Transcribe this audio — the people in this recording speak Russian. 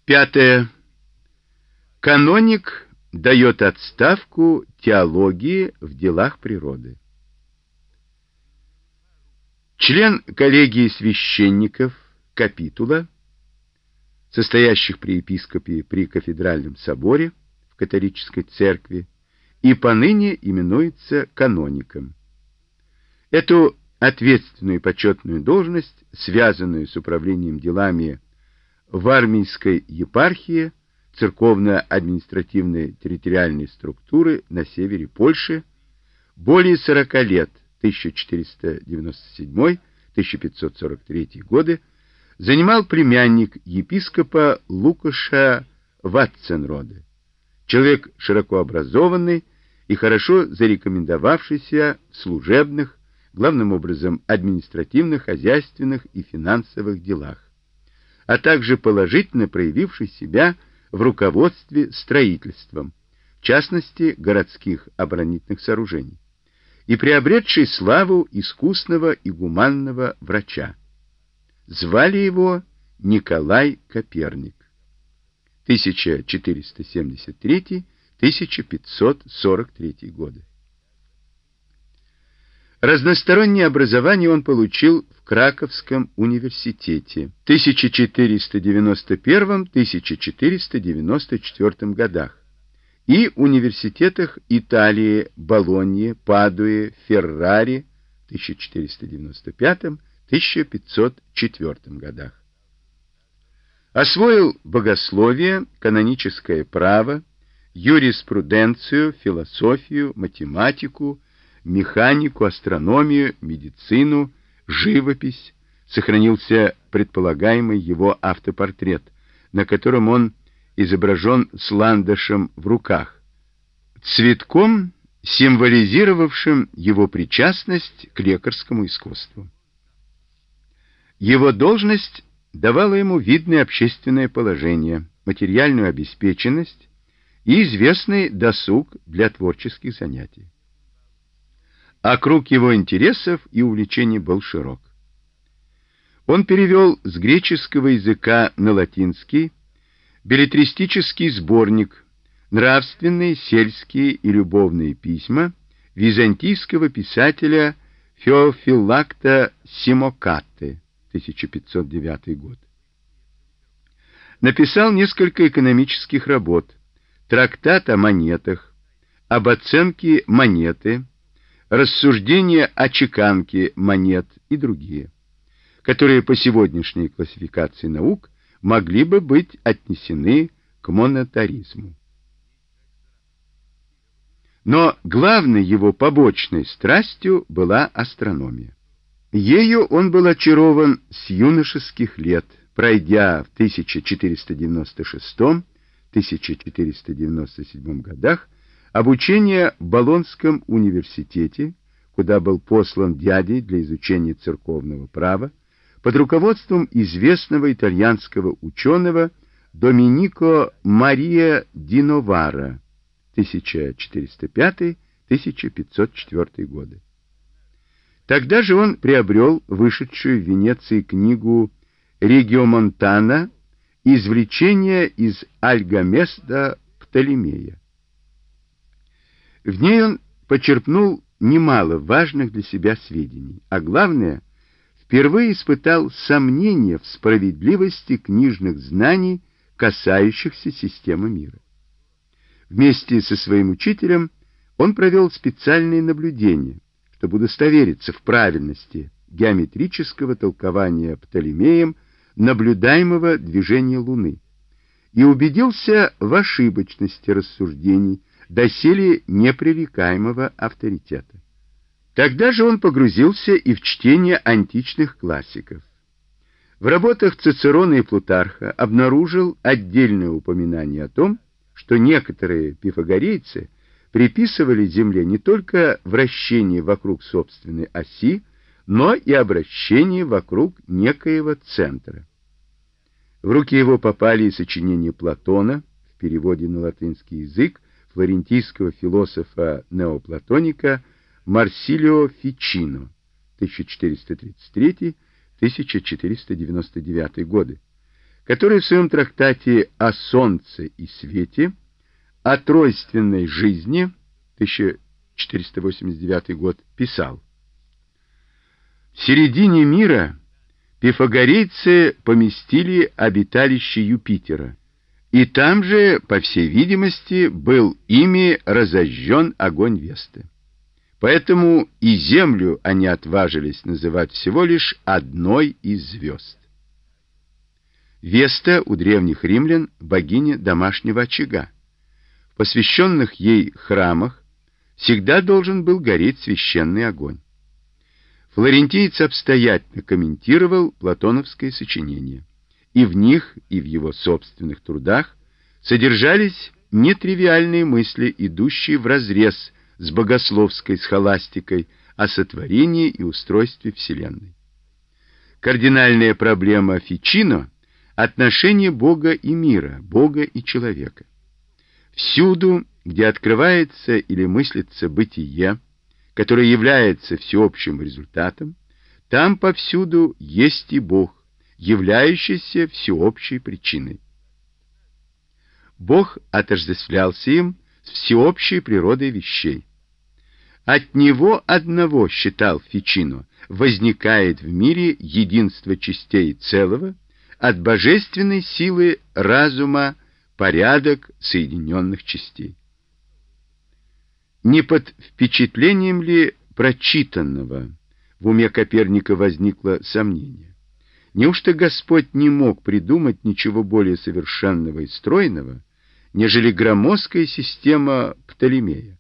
Пятое. Каноник дает отставку теологии в делах природы. Член коллегии священников капитула, состоящих при епископе при кафедральном соборе в католической церкви, и поныне именуется каноником. Эту ответственную и почетную должность, связанную с управлением делами в Армейской епархии, церковно-административной территориальной структуры на севере Польши, более 40 лет, 1497-1543 годы, занимал племянник епископа Лукаша Ватценроде, человек широко образованный и хорошо зарекомендовавшийся в служебных, главным образом административных, хозяйственных и финансовых делах, а также положительно проявивший себя в руководстве строительством, в частности городских оборонительных сооружений, и приобретший славу искусного и гуманного врача. Звали его Николай Коперник. 1473-1543 годы. Разностороннее образование он получил в Краковском университете в 1491-1494 годах и университетах Италии, Болоньи, Падуи, Феррари в 1495-1504 годах. Освоил богословие, каноническое право, юриспруденцию, философию, математику, механику, астрономию, медицину, живопись. Сохранился предполагаемый его автопортрет, на котором он изображен с ландышем в руках, цветком, символизировавшим его причастность к лекарскому искусству. Его должность давала ему видное общественное положение, материальную обеспеченность и известный досуг для творческих занятий. А круг его интересов и увлечений был широк. Он перевел с греческого языка на латинский беллетристический сборник «Нравственные, сельские и любовные письма» византийского писателя Феофилакта Симокатты, 1509 год. Написал несколько экономических работ, трактат о монетах, об оценке монеты, рассуждения о чеканке монет и другие, которые по сегодняшней классификации наук могли бы быть отнесены к монетаризму. Но главной его побочной страстью была астрономия. Ею он был очарован с юношеских лет, пройдя в 1496-1497 годах обучение в Болонском университете, куда был послан дядей для изучения церковного права, под руководством известного итальянского ученого Доминико Мария ди Новара, 1405-1504 годы. Тогда же он приобрел вышедшую в Венеции книгу Региомонтана «Извлечение из Альгаместа Птолемея». В ней он почерпнул немало важных для себя сведений, а главное, впервые испытал сомнения в справедливости книжных знаний, касающихся системы мира. Вместе со своим учителем он провел специальные наблюдения, чтобы удостовериться в правильности геометрического толкования Птолемеем наблюдаемого движения Луны и убедился в ошибочности рассуждений доселе непререкаемого авторитета. Тогда же он погрузился и в чтение античных классиков. В работах Цицерона и Плутарха обнаружил отдельное упоминание о том, что некоторые пифагорейцы приписывали Земле не только вращение вокруг собственной оси, но и обращение вокруг некоего центра. В руки его попали и сочинения Платона, в переводе на латинский язык, флорентийского философа-неоплатоника Марсилио Фичино, 1433-1499 годы, который в своем трактате «О солнце и свете», о тройственной жизни, 1489 год, писал: «В середине мира пифагорейцы поместили обиталище Юпитера, и там же, по всей видимости, был ими разожжен огонь Весты. Поэтому и Землю они отважились называть всего лишь одной из звезд». Веста у древних римлян богиня домашнего очага. В посвященных ей храмах всегда должен был гореть священный огонь. Флорентиец обстоятельно комментировал платоновское сочинение, и в них, и в его собственных трудах содержались нетривиальные мысли, идущие вразрез с богословской схоластикой о сотворении и устройстве Вселенной. Кардинальная проблема Фичино — отношение Бога и мира, Бога и человека. Всюду, где открывается или мыслится бытие, которое является всеобщим результатом, там повсюду есть и Бог, являющийся всеобщей причиной. Бог отождествлялся им с всеобщей природой вещей. От Него одного, считал Фичино, возникает в мире единство частей целого, от божественной силы разума порядок соединенных частей. Не под впечатлением ли прочитанного в уме Коперника возникло сомнение? Неужто Господь не мог придумать ничего более совершенного и стройного, нежели громоздкая система Птолемея?